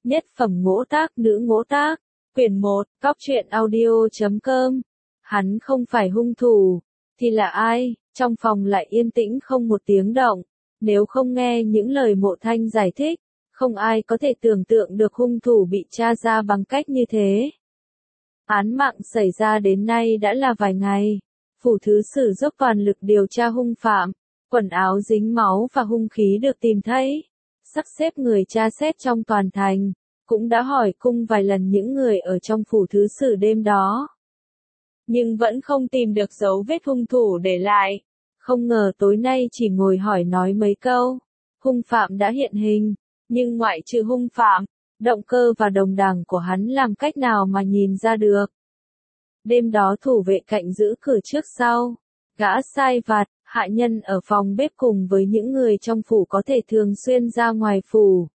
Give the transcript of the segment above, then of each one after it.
Nhất phẩm ngỗ tác nữ ngỗ tác, quyển 1, cóc truyện audio.com. Hắn không phải hung thủ, thì là ai? Trong phòng lại yên tĩnh không một tiếng động. Nếu không nghe những lời Mộ Thanh giải thích, không ai có thể tưởng tượng được hung thủ bị tra ra bằng cách như thế. Án mạng xảy ra đến nay đã là vài ngày. Phủ thứ sử dốc toàn lực điều tra hung phạm. Quần áo dính máu và hung khí được tìm thấy. Sắp xếp người tra xét trong toàn thành. Cũng đã hỏi cung vài lần những người ở trong phủ thứ sử đêm đó. Nhưng vẫn không tìm được dấu vết hung thủ để lại. Không ngờ tối nay chỉ ngồi hỏi nói mấy câu. Hung phạm đã hiện hình. Nhưng ngoại trừ hung phạm, động cơ và đồng đảng của hắn làm cách nào mà nhìn ra được. Đêm đó thủ vệ cạnh giữ cửa trước sau. Gã sai vặt, hạ nhân ở phòng bếp cùng với những người trong phủ có thể thường xuyên ra ngoài phủ.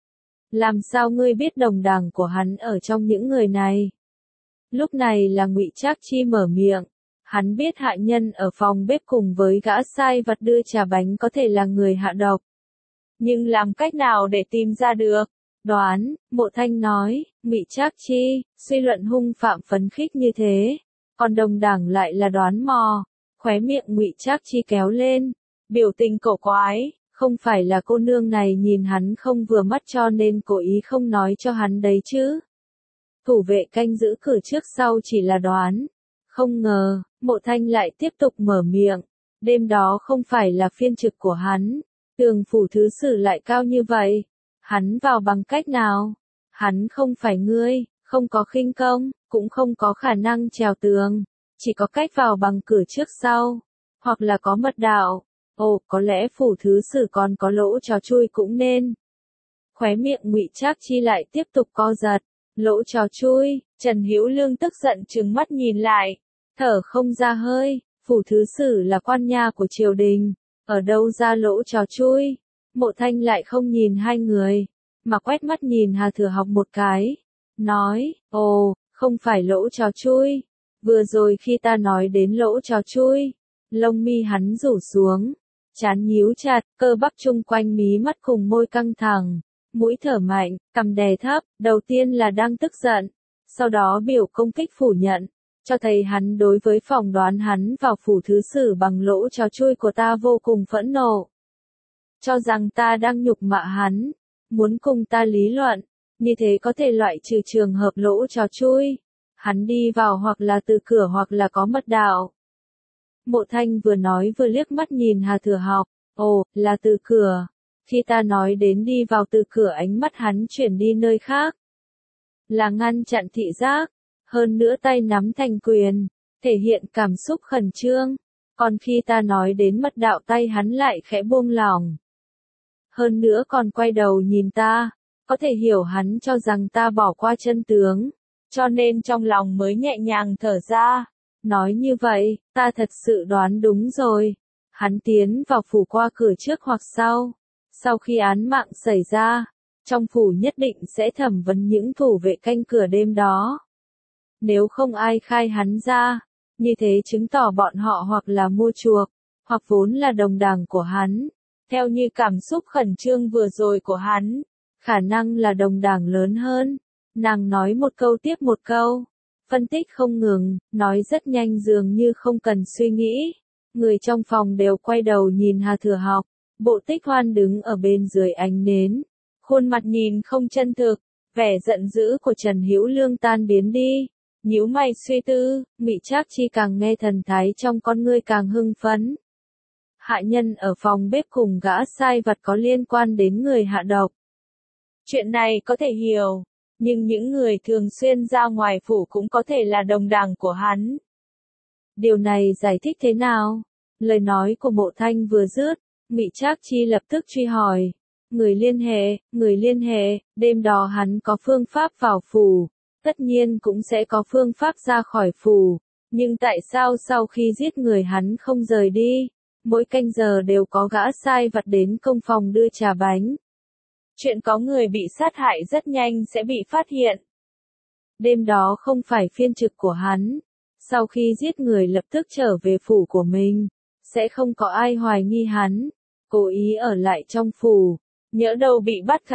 Làm sao ngươi biết đồng đảng của hắn ở trong những người này? Lúc này là Ngụy Trác Chi mở miệng. Hắn biết hạ nhân ở phòng bếp cùng với gã sai vặt đưa trà bánh có thể là người hạ độc. Nhưng làm cách nào để tìm ra được? Đoán, Mộ Thanh nói, Ngụy Trác Chi, suy luận hung phạm phấn khích như thế. Còn đồng đảng lại là đoán mò. Khóe miệng Ngụy Trác Chi kéo lên. Biểu tình cổ quái, không phải là cô nương này nhìn hắn không vừa mắt cho nên cố ý không nói cho hắn đấy chứ. Thủ vệ canh giữ cửa trước sau chỉ là đoán. Không ngờ, Mộ Thanh lại tiếp tục mở miệng. Đêm đó không phải là phiên trực của hắn. Tường phủ thứ sử lại cao như vậy. Hắn vào bằng cách nào? Hắn không phải ngươi, không có khinh công, cũng không có khả năng trèo tường. Chỉ có cách vào bằng cửa trước sau. Hoặc là có mật đạo. Ồ, có lẽ phủ thứ sử còn có lỗ trò chui cũng nên. Khóe miệng Ngụy Trác Chi lại tiếp tục co giật. Lỗ trò chui, Trần Hữu Lương tức giận trừng mắt nhìn lại. Thở không ra hơi, phủ thứ sử là quan nha của triều đình. Ở đâu ra lỗ trò chui? Mộ Thanh lại không nhìn hai người, mà quét mắt nhìn Hà Thừa Học một cái. Nói, ồ, không phải lỗ trò chui. Vừa rồi khi ta nói đến lỗ trò chui, lông mi hắn rủ xuống, trán nhíu chặt, cơ bắp chung quanh mí mắt cùng môi căng thẳng, mũi thở mạnh, cằm đè thấp, đầu tiên là đang tức giận, sau đó biểu công kích phủ nhận, cho thấy hắn đối với phỏng đoán hắn vào phủ thứ sử bằng lỗ trò chui của ta vô cùng phẫn nộ. Cho rằng ta đang nhục mạ hắn, muốn cùng ta lý luận, như thế có thể loại trừ trường hợp lỗ trò chui. Hắn đi vào hoặc là từ cửa hoặc là có mật đạo. Mộ Thanh vừa nói vừa liếc mắt nhìn Hà Thừa Học. Ồ, là từ cửa. Khi ta nói đến đi vào từ cửa ánh mắt hắn chuyển đi nơi khác. Là ngăn chặn thị giác. Hơn nữa tay nắm thành quyền. Thể hiện cảm xúc khẩn trương. Còn khi ta nói đến mật đạo tay hắn lại khẽ buông lỏng. Hơn nữa còn quay đầu nhìn ta. Có thể hiểu hắn cho rằng ta bỏ qua chân tướng. Cho nên trong lòng mới nhẹ nhàng thở ra. Nói như vậy, ta thật sự đoán đúng rồi. Hắn tiến vào phủ qua cửa trước hoặc sau. Sau khi án mạng xảy ra, trong phủ nhất định sẽ thẩm vấn những thủ vệ canh cửa đêm đó. Nếu không ai khai hắn ra, như thế chứng tỏ bọn họ hoặc là mua chuộc, hoặc vốn là đồng đảng của hắn. Theo như cảm xúc khẩn trương vừa rồi của hắn, khả năng là đồng đảng lớn hơn. Nàng nói một câu tiếp một câu, phân tích không ngừng, nói rất nhanh dường như không cần suy nghĩ. Người trong phòng đều quay đầu nhìn Hà Thừa Học, Bộ Tích Hoan đứng ở bên dưới ánh nến, khuôn mặt nhìn không chân thực, vẻ giận dữ của Trần Hữu Lương tan biến đi, nhíu mày suy tư, Ngụy Trác Chi càng nghe thần thái trong con ngươi càng hưng phấn. Hạ nhân ở phòng bếp cùng gã sai vặt có liên quan đến người hạ độc. Chuyện này có thể hiểu. Nhưng những người thường xuyên ra ngoài phủ cũng có thể là đồng đảng của hắn. Điều này giải thích thế nào? Lời nói của Mộ Thanh vừa dứt, Ngụy Trác Chi lập tức truy hỏi. Người liên hệ, đêm đó hắn có phương pháp vào phủ, tất nhiên cũng sẽ có phương pháp ra khỏi phủ. Nhưng tại sao sau khi giết người hắn không rời đi? Mỗi canh giờ đều có gã sai vặt đến công phòng đưa trà bánh. Chuyện có người bị sát hại rất nhanh sẽ bị phát hiện. Đêm đó không phải phiên trực của hắn. Sau khi giết người lập tức trở về phủ của mình. Sẽ không có ai hoài nghi hắn. Cố ý ở lại trong phủ. Nhỡ đâu bị bắt gặp.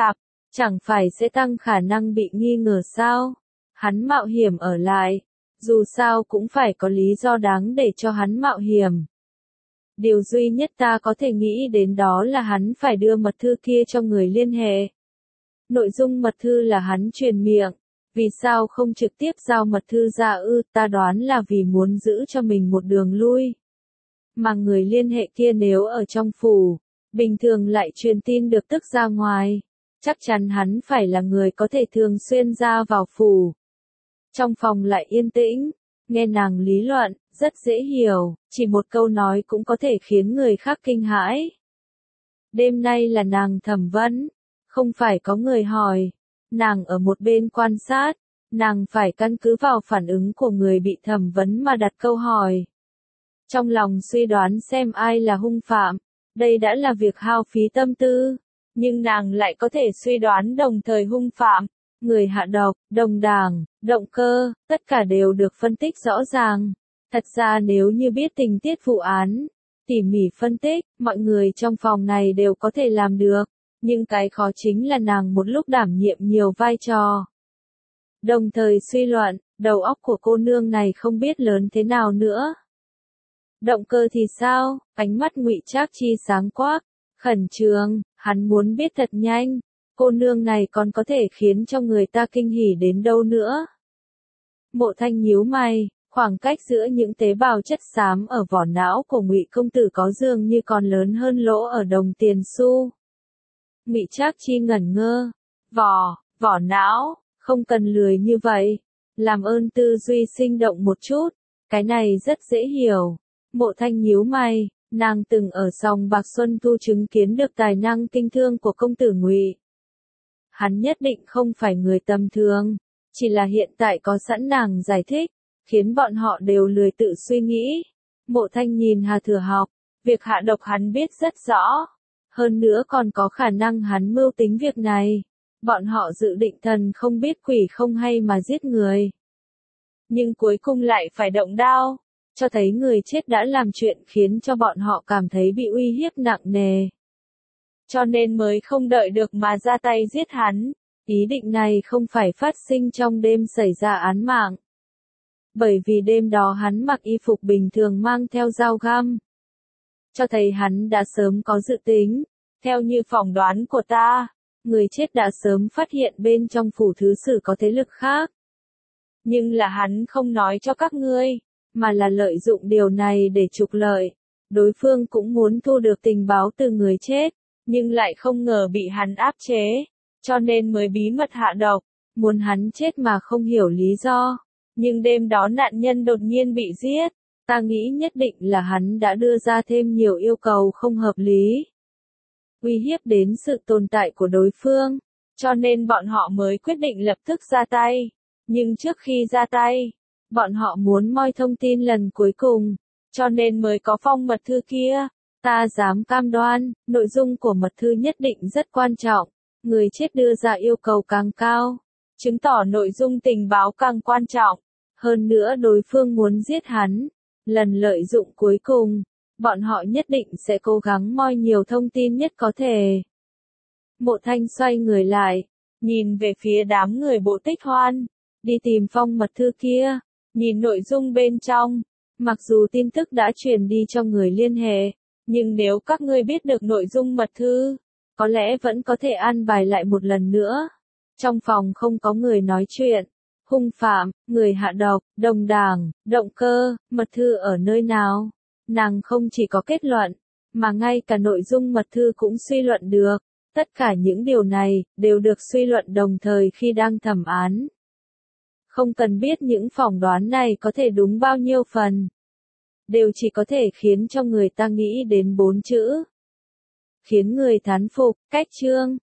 Chẳng phải sẽ tăng khả năng bị nghi ngờ sao? Hắn mạo hiểm ở lại, dù sao cũng phải có lý do đáng để cho hắn mạo hiểm. Điều duy nhất ta có thể nghĩ đến đó là hắn phải đưa mật thư kia cho người liên hệ. Nội dung mật thư là hắn truyền miệng, vì sao không trực tiếp giao mật thư ra ư? Ta đoán là vì muốn giữ cho mình một đường lui. Mà người liên hệ kia nếu ở trong phủ, bình thường lại truyền tin được tức ra ngoài, chắc chắn hắn phải là người có thể thường xuyên ra vào phủ. Trong phòng lại yên tĩnh, nghe nàng lý luận, rất dễ hiểu, chỉ một câu nói cũng có thể khiến người khác kinh hãi. Đêm nay là nàng thẩm vấn, không phải có người hỏi, nàng ở một bên quan sát, nàng phải căn cứ vào phản ứng của người bị thẩm vấn mà đặt câu hỏi. Trong lòng suy đoán xem ai là hung phạm, đây đã là việc hao phí tâm tư, nhưng nàng lại có thể suy đoán đồng thời hung phạm, người hạ độc, đồng đảng, động cơ, tất cả đều được phân tích rõ ràng. Thật ra nếu như biết tình tiết vụ án, tỉ mỉ phân tích, mọi người trong phòng này đều có thể làm được, nhưng cái khó chính là nàng một lúc đảm nhiệm nhiều vai trò. Đồng thời suy luận, đầu óc của cô nương này không biết lớn thế nào nữa. Động cơ thì sao? Ánh mắt Ngụy Trác Chi sáng quắc, khẩn trương, hắn muốn biết thật nhanh, cô nương này còn có thể khiến cho người ta kinh hỉ đến đâu nữa. Mộ Thanh nhíu mày, khoảng cách giữa những tế bào chất xám ở vỏ não của Ngụy công tử có dường như còn lớn hơn lỗ ở đồng tiền xu. Ngụy Trác Chi ngẩn ngơ, vỏ não, không cần lười như vậy, làm ơn tư duy sinh động một chút, cái này rất dễ hiểu. Mộ Thanh nhíu mày, nàng từng ở sòng bạc Xuân Thu chứng kiến được tài năng kinh thương của công tử Ngụy. Hắn nhất định không phải người tầm thường, chỉ là hiện tại có sẵn nàng giải thích, khiến bọn họ đều lười tự suy nghĩ. Mộ Thanh nhìn Hà Thừa Học, việc hạ độc hắn biết rất rõ, hơn nữa còn có khả năng hắn mưu tính việc này. Bọn họ dự định thần không biết quỷ không hay mà giết người. Nhưng cuối cùng lại phải động đao, cho thấy người chết đã làm chuyện khiến cho bọn họ cảm thấy bị uy hiếp nặng nề. Cho nên mới không đợi được mà ra tay giết hắn. Ý định này không phải phát sinh trong đêm xảy ra án mạng. Bởi vì đêm đó hắn mặc y phục bình thường mang theo dao găm. Cho thấy hắn đã sớm có dự tính. Theo như phỏng đoán của ta, người chết đã sớm phát hiện bên trong phủ thứ sử có thế lực khác. Nhưng là hắn không nói cho các ngươi, mà là lợi dụng điều này để trục lợi. Đối phương cũng muốn thu được tình báo từ người chết, nhưng lại không ngờ bị hắn áp chế, cho nên mới bí mật hạ độc, muốn hắn chết mà không hiểu lý do. Nhưng đêm đó nạn nhân đột nhiên bị giết, ta nghĩ nhất định là hắn đã đưa ra thêm nhiều yêu cầu không hợp lý, uy hiếp đến sự tồn tại của đối phương, cho nên bọn họ mới quyết định lập tức ra tay. Nhưng trước khi ra tay, bọn họ muốn moi thông tin lần cuối cùng, cho nên mới có phong mật thư kia. Ta dám cam đoan, nội dung của mật thư nhất định rất quan trọng, người chết đưa ra yêu cầu càng cao, chứng tỏ nội dung tình báo càng quan trọng. Hơn nữa đối phương muốn giết hắn, lần lợi dụng cuối cùng, bọn họ nhất định sẽ cố gắng moi nhiều thông tin nhất có thể. Mộ Thanh xoay người lại, nhìn về phía đám người Bộ Tích Hoan, đi tìm phong mật thư kia, nhìn nội dung bên trong, mặc dù tin tức đã truyền đi cho người liên hệ, nhưng nếu các ngươi biết được nội dung mật thư, có lẽ vẫn có thể an bài lại một lần nữa. Trong phòng không có người nói chuyện, hung phạm, người hạ độc, đồng đảng, động cơ, mật thư ở nơi nào. Nàng không chỉ có kết luận, mà ngay cả nội dung mật thư cũng suy luận được. Tất cả những điều này, đều được suy luận đồng thời khi đang thẩm án. Không cần biết những phỏng đoán này có thể đúng bao nhiêu phần. Đều chỉ có thể khiến cho người ta nghĩ đến 4 chữ. Khiến người thán phục, cách chương.